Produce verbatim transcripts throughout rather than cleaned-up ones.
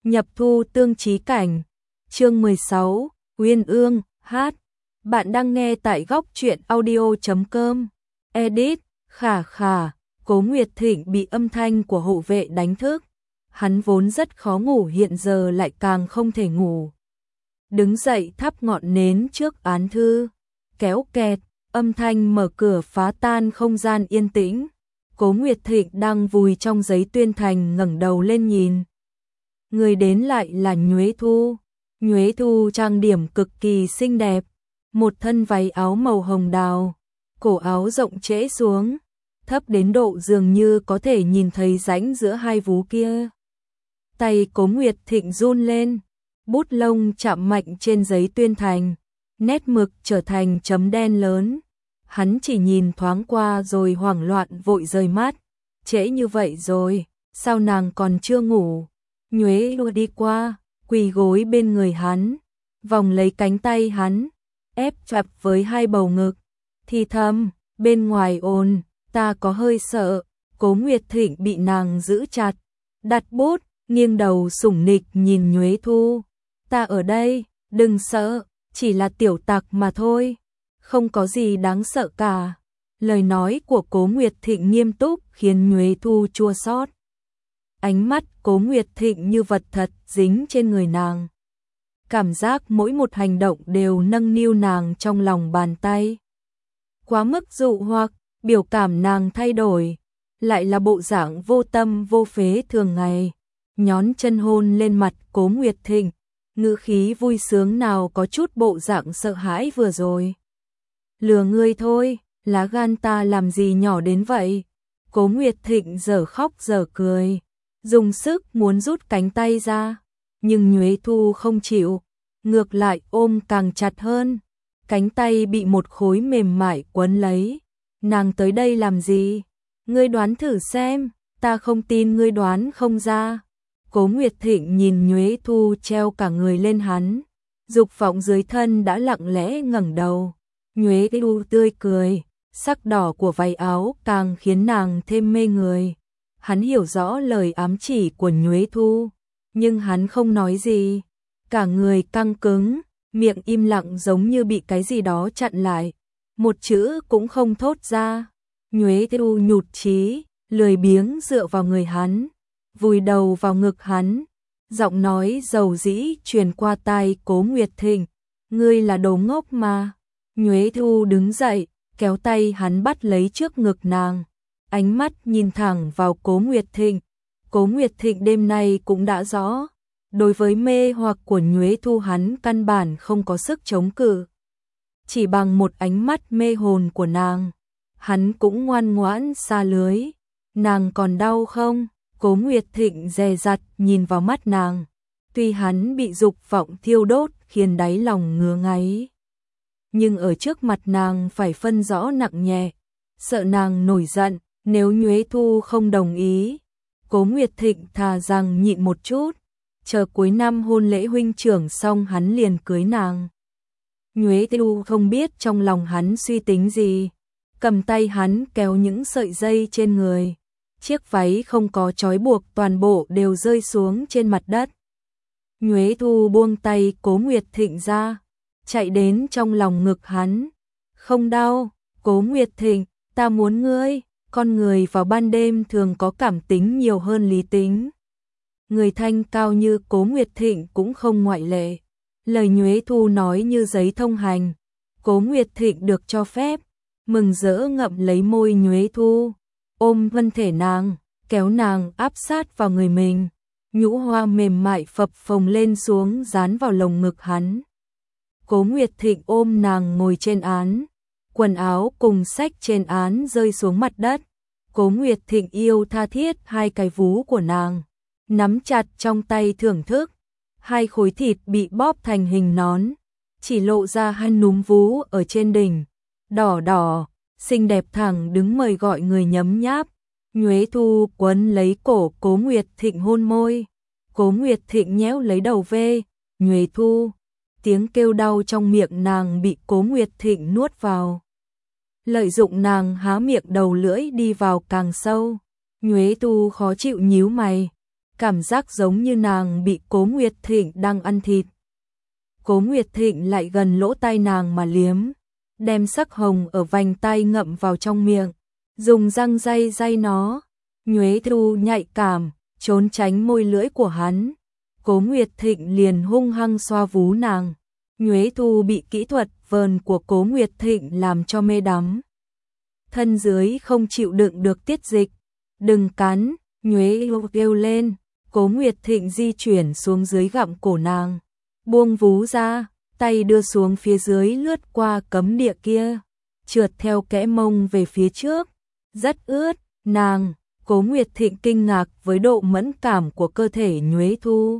Nhập thu tương chí cảnh. Chương mười sáu, Uyên Ương, hát. Bạn đang nghe tại góc truyện audio chấm com. Edit, khả khả, Cố Nguyệt Thịnh bị âm thanh của hộ vệ đánh thức. Hắn vốn rất khó ngủ, hiện giờ lại càng không thể ngủ. Đứng dậy thắp ngọn nến trước án thư, kéo kẹt, âm thanh mở cửa phá tan không gian yên tĩnh. Cố Nguyệt Thịnh đang vùi trong giấy tuyên thành ngẩng đầu lên nhìn. Người đến lại là Nhuế Thu. Nhuế Thu trang điểm cực kỳ xinh đẹp, một thân váy áo màu hồng đào, cổ áo rộng trễ xuống, thấp đến độ dường như có thể nhìn thấy rãnh giữa hai vú kia. Tay Cố Nguyệt Thịnh run lên, bút lông chạm mạnh trên giấy tuyên thành, nét mực trở thành chấm đen lớn. Hắn chỉ nhìn thoáng qua rồi hoảng loạn vội rời mắt. Trễ như vậy rồi, sao nàng còn chưa ngủ? Nhuế Thu đi qua, quỳ gối bên người hắn, vòng lấy cánh tay hắn, ép chặt với hai bầu ngực, thì thầm, bên ngoài ồn, ta có hơi sợ. Cố Nguyệt Thịnh bị nàng giữ chặt, đặt bút, nghiêng đầu sủng nịch nhìn Nhuế Thu. Ta ở đây, đừng sợ, chỉ là tiểu tặc mà thôi, không có gì đáng sợ cả. Lời nói của Cố Nguyệt Thịnh nghiêm túc khiến Nhuế Thu chua xót. Ánh mắt Cố Nguyệt Thịnh như vật thật dính trên người nàng. Cảm giác mỗi một hành động đều nâng niu nàng trong lòng bàn tay. Quá mức dụ hoặc, biểu cảm nàng thay đổi, lại là bộ dạng vô tâm vô phế thường ngày. Nhón chân hôn lên mặt Cố Nguyệt Thịnh, ngữ khí vui sướng nào có chút bộ dạng sợ hãi vừa rồi. Lừa ngươi thôi, lá gan ta làm gì nhỏ đến vậy? Cố Nguyệt Thịnh giờ khóc giờ cười, dùng sức muốn rút cánh tay ra, nhưng Nhuế Thu không chịu, ngược lại ôm càng chặt hơn. Cánh tay bị một khối mềm mại quấn lấy. Nàng tới đây làm gì? Ngươi đoán thử xem, ta không tin ngươi đoán không ra. Cố Nguyệt Thịnh nhìn Nhuế Thu treo cả người lên hắn, dục vọng dưới thân đã lặng lẽ ngẩng đầu. Nhuế Thu tươi cười, sắc đỏ của váy áo càng khiến nàng thêm mê người. Hắn hiểu rõ lời ám chỉ của Nhuế Thu, nhưng hắn không nói gì, cả người căng cứng, miệng im lặng giống như bị cái gì đó chặn lại, một chữ cũng không thốt ra. Nhuế Thu nhụt chí, lười biếng dựa vào người hắn, vùi đầu vào ngực hắn, giọng nói dầu dĩ truyền qua tai Cố Nguyệt Thịnh, ngươi là đồ ngốc mà. Nhuế Thu đứng dậy, kéo tay hắn bắt lấy trước ngực nàng, ánh mắt nhìn thẳng vào Cố Nguyệt Thịnh. Cố Nguyệt Thịnh đêm nay cũng đã rõ, đối với mê hoặc của Nhuế Thu hắn căn bản không có sức chống cự. Chỉ bằng một ánh mắt mê hồn của nàng, hắn cũng ngoan ngoãn xa lưới. Nàng còn đau không? Cố Nguyệt Thịnh dè dặt nhìn vào mắt nàng, tuy hắn bị dục vọng thiêu đốt khiến đáy lòng ngứa ngáy, nhưng ở trước mặt nàng phải phân rõ nặng nhẹ, sợ nàng nổi giận. Nếu Nhuế Thu không đồng ý, Cố Nguyệt Thịnh thà rằng nhịn một chút, chờ cuối năm hôn lễ huynh trưởng xong hắn liền cưới nàng. Nhuế Thu không biết trong lòng hắn suy tính gì, cầm tay hắn kéo những sợi dây trên người, chiếc váy không có trói buộc toàn bộ đều rơi xuống trên mặt đất. Nhuế Thu buông tay Cố Nguyệt Thịnh ra, chạy đến trong lòng ngực hắn. Không đau, Cố Nguyệt Thịnh, ta muốn ngươi. Con người vào ban đêm thường có cảm tính nhiều hơn lý tính. Người thanh cao như Cố Nguyệt Thịnh cũng không ngoại lệ. Lời Nhuế Thu nói như giấy thông hành. Cố Nguyệt Thịnh được cho phép, mừng rỡ ngậm lấy môi Nhuế Thu, ôm thân thể nàng, kéo nàng áp sát vào người mình. Nhũ hoa mềm mại phập phồng lên xuống dán vào lồng ngực hắn. Cố Nguyệt Thịnh ôm nàng ngồi trên án, quần áo cùng sách trên án rơi xuống mặt đất. Cố Nguyệt Thịnh yêu tha thiết hai cái vú của nàng, nắm chặt trong tay thưởng thức. Hai khối thịt bị bóp thành hình nón, chỉ lộ ra hai núm vú ở trên đỉnh, đỏ đỏ, xinh đẹp thẳng đứng mời gọi người nhấm nháp. Nhuế Thu quấn lấy cổ Cố Nguyệt Thịnh hôn môi. Cố Nguyệt Thịnh nhéo lấy đầu ve. Nhuế Thu, tiếng kêu đau trong miệng nàng bị Cố Nguyệt Thịnh nuốt vào. Lợi dụng nàng há miệng đầu lưỡi đi vào càng sâu. Nhuế Thu khó chịu nhíu mày, cảm giác giống như nàng bị Cố Nguyệt Thịnh đang ăn thịt. Cố Nguyệt Thịnh lại gần lỗ tai nàng mà liếm, đem sắc hồng ở vành tai ngậm vào trong miệng, dùng răng day day nó. Nhuế Thu nhạy cảm, trốn tránh môi lưỡi của hắn. Cố Nguyệt Thịnh liền hung hăng xoa vú nàng. Nhuế Thu bị kỹ thuật vờn của Cố Nguyệt Thịnh làm cho mê đắm. Thân dưới không chịu đựng được tiết dịch. Đừng cắn, Nhuế Thu kêu lên. Cố Nguyệt Thịnh di chuyển xuống dưới gặm cổ nàng, buông vú ra, tay đưa xuống phía dưới lướt qua cấm địa kia, trượt theo kẽ mông về phía trước, rất ướt. Nàng, Cố Nguyệt Thịnh kinh ngạc với độ mẫn cảm của cơ thể Nhuế Thu.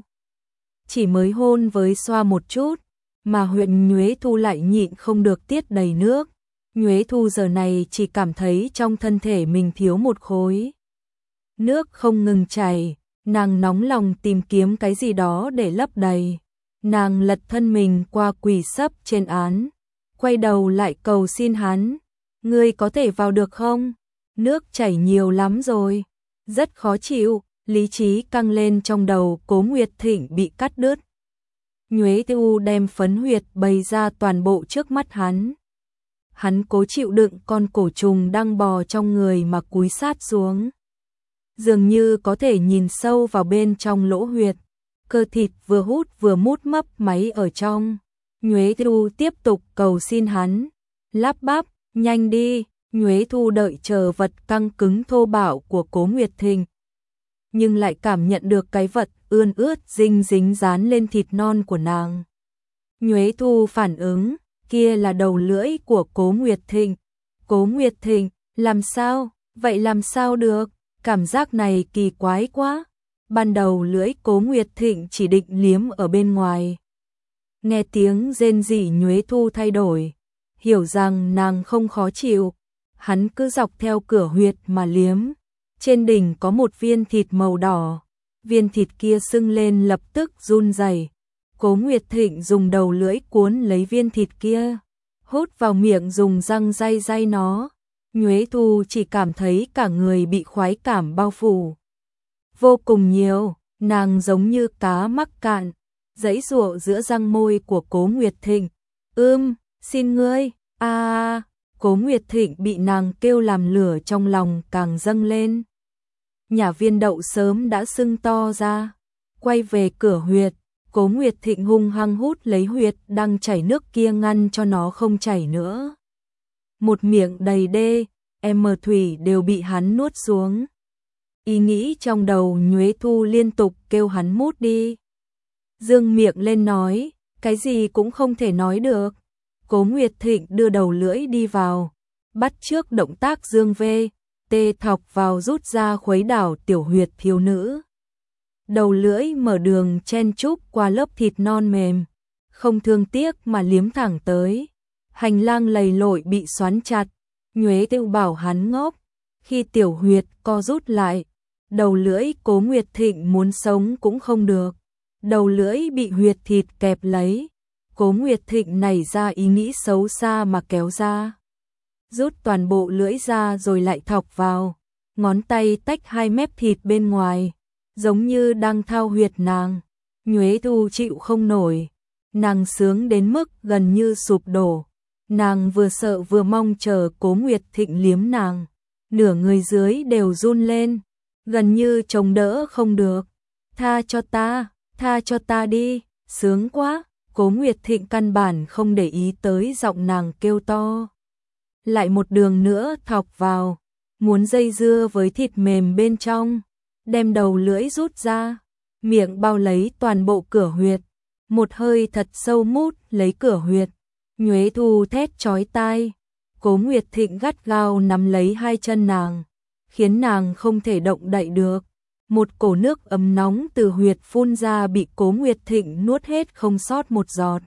Chỉ mới hôn với xoa một chút, mà huyện Nhuế Thu lại nhịn không được tiết đầy nước. Nhuế Thu giờ này chỉ cảm thấy trong thân thể mình thiếu một khối. Nước không ngừng chảy, nàng nóng lòng tìm kiếm cái gì đó để lấp đầy. Nàng lật thân mình qua quỳ sấp trên án, quay đầu lại cầu xin hắn. Ngươi có thể vào được không? Nước chảy nhiều lắm rồi. Rất khó chịu, lý trí căng lên trong đầu Cố Nguyệt Thịnh bị cắt đứt. Nhuế Thu đem phấn huyệt bày ra toàn bộ trước mắt hắn. Hắn cố chịu đựng con cổ trùng đang bò trong người mà cúi sát xuống. Dường như có thể nhìn sâu vào bên trong lỗ huyệt. Cơ thịt vừa hút vừa mút mấp máy ở trong. Nhuế Thu tiếp tục cầu xin hắn. Lắp bắp, nhanh đi. Nhuế Thu đợi chờ vật căng cứng thô bạo của Cố Nguyệt Thịnh, nhưng lại cảm nhận được cái vật ươn ướt dinh dính dán lên thịt non của nàng. Nhuế Thu phản ứng, kia là đầu lưỡi của Cố Nguyệt Thịnh. Cố Nguyệt Thịnh, làm sao? Vậy làm sao được? Cảm giác này kỳ quái quá. Ban đầu lưỡi Cố Nguyệt Thịnh chỉ định liếm ở bên ngoài. Nghe tiếng rên rỉ Nhuế Thu thay đổi, hiểu rằng nàng không khó chịu. Hắn cứ dọc theo cửa huyệt mà liếm. Trên đỉnh có một viên thịt màu đỏ. Viên thịt kia sưng lên lập tức run rẩy. Cố Nguyệt Thịnh dùng đầu lưỡi cuốn lấy viên thịt kia, hút vào miệng dùng răng day day nó. Nhuế Thu chỉ cảm thấy cả người bị khoái cảm bao phủ. Vô cùng nhiều, nàng giống như cá mắc cạn, giãy giụa giữa răng môi của Cố Nguyệt Thịnh. Ưm, xin ngươi, a à, Cố Nguyệt Thịnh bị nàng kêu làm lửa trong lòng càng dâng lên. Nhả viên đậu sớm đã sưng to ra. Quay về cửa huyệt, Cố Nguyệt Thịnh hung hăng hút lấy huyệt đang chảy nước kia ngăn cho nó không chảy nữa. Một miệng đầy đê, em mờ thủy đều bị hắn nuốt xuống. Ý nghĩ trong đầu Nhuế Thu liên tục kêu hắn mút đi. Dương miệng lên nói, cái gì cũng không thể nói được. Cố Nguyệt Thịnh đưa đầu lưỡi đi vào, bắt chước động tác dương vê, tê thọc vào rút ra khuấy đảo tiểu huyệt thiếu nữ. Đầu lưỡi mở đường chen chúc qua lớp thịt non mềm, không thương tiếc mà liếm thẳng tới. Hành lang lầy lội bị xoắn chặt, Nhuế Thu bảo hắn ngốc. Khi tiểu huyệt co rút lại, đầu lưỡi Cố Nguyệt Thịnh muốn sống cũng không được. Đầu lưỡi bị huyệt thịt kẹp lấy. Cố Nguyệt Thịnh nảy ra ý nghĩ xấu xa mà kéo ra. Rút toàn bộ lưỡi ra rồi lại thọc vào. Ngón tay tách hai mép thịt bên ngoài, giống như đang thao huyệt nàng. Nhuế Thu chịu không nổi. Nàng sướng đến mức gần như sụp đổ. Nàng vừa sợ vừa mong chờ Cố Nguyệt Thịnh liếm nàng. Nửa người dưới đều run lên, gần như chống đỡ không được. Tha cho ta, tha cho ta đi, sướng quá. Cố Nguyệt Thịnh căn bản không để ý tới giọng nàng kêu to. Lại một đường nữa thọc vào, muốn dây dưa với thịt mềm bên trong, đem đầu lưỡi rút ra, miệng bao lấy toàn bộ cửa huyệt, một hơi thật sâu mút lấy cửa huyệt. Nhuế Thu thét chói tai. Cố Nguyệt Thịnh gắt gao nắm lấy hai chân nàng, khiến nàng không thể động đậy được. Một cổ nước ấm nóng từ huyệt phun ra bị Cố Nguyệt Thịnh nuốt hết không sót một giọt.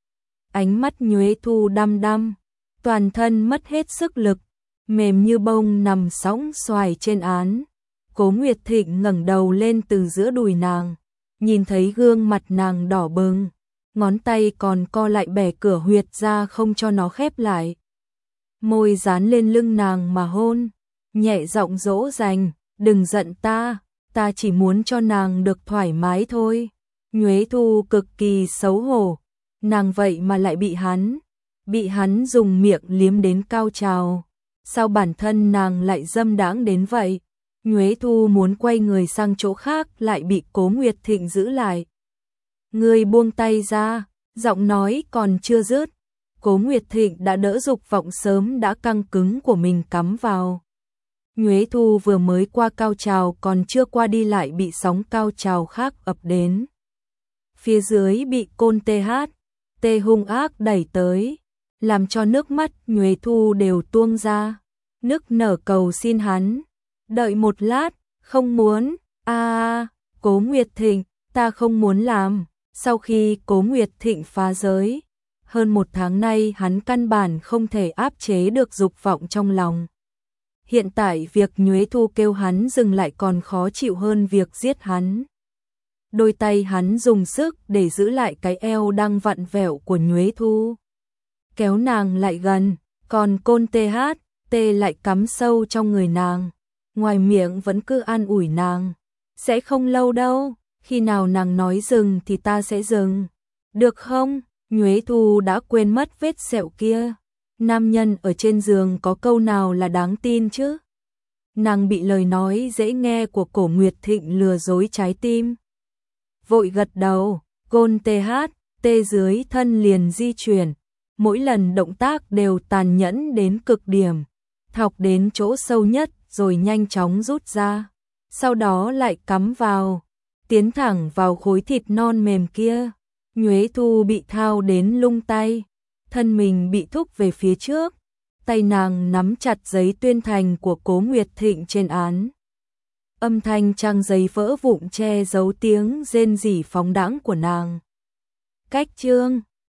Ánh mắt Nhuế Thu đăm đăm, toàn thân mất hết sức lực, mềm như bông nằm sõng xoài trên án. Cố Nguyệt Thịnh ngẩng đầu lên từ giữa đùi nàng, nhìn thấy gương mặt nàng đỏ bừng, ngón tay còn co lại bẻ cửa huyệt ra không cho nó khép lại. Môi dán lên lưng nàng mà hôn, nhẹ giọng dỗ dành, đừng giận ta, ta chỉ muốn cho nàng được thoải mái thôi. Nhuế Thu cực kỳ xấu hổ, nàng vậy mà lại bị hắn, bị hắn dùng miệng liếm đến cao trào. Sao bản thân nàng lại dâm đãng đến vậy? Nhuế Thu muốn quay người sang chỗ khác lại bị Cố Nguyệt Thịnh giữ lại. Người buông tay ra, giọng nói còn chưa dứt, Cố Nguyệt Thịnh đã đỡ dục vọng sớm đã căng cứng của mình cắm vào. Nhuế Thu vừa mới qua cao trào còn chưa qua đi lại bị sóng cao trào khác ập đến. Phía dưới bị Côn tê hát, tê hung ác đẩy tới, làm cho nước mắt Nhuế Thu đều tuôn ra, nức nở cầu xin hắn. Đợi một lát, không muốn, a à, Cố Nguyệt Thịnh, ta không muốn làm. Sau khi Cố Nguyệt Thịnh phá giới, hơn một tháng nay hắn căn bản không thể áp chế được dục vọng trong lòng. Hiện tại việc Nhuế Thu kêu hắn dừng lại còn khó chịu hơn việc giết hắn. Đôi tay hắn dùng sức để giữ lại cái eo đang vặn vẹo của Nhuế Thu, kéo nàng lại gần, còn Côn tê hát, tê lại cắm sâu trong người nàng, ngoài miệng vẫn cứ an ủi nàng. Sẽ không lâu đâu, khi nào nàng nói dừng thì ta sẽ dừng. Được không? Nhuế Thu đã quên mất vết sẹo kia. Nam nhân ở trên giường có câu nào là đáng tin chứ? Nàng bị lời nói dễ nghe của Cổ Nguyệt Thịnh lừa dối trái tim. Vội gật đầu, Côn tê hát, tê dưới thân liền di chuyển. Mỗi lần động tác đều tàn nhẫn đến cực điểm, thọc đến chỗ sâu nhất rồi nhanh chóng rút ra. Sau đó lại cắm vào, tiến thẳng vào khối thịt non mềm kia. Nhuế Thu bị thao đến lung tay, thân mình bị thúc về phía trước, tay nàng nắm chặt giấy tuyên thành của Cố Nguyệt Thịnh trên án. Âm thanh trang giấy vỡ vụn che giấu tiếng rên rỉ phóng đãng của nàng. Cách chương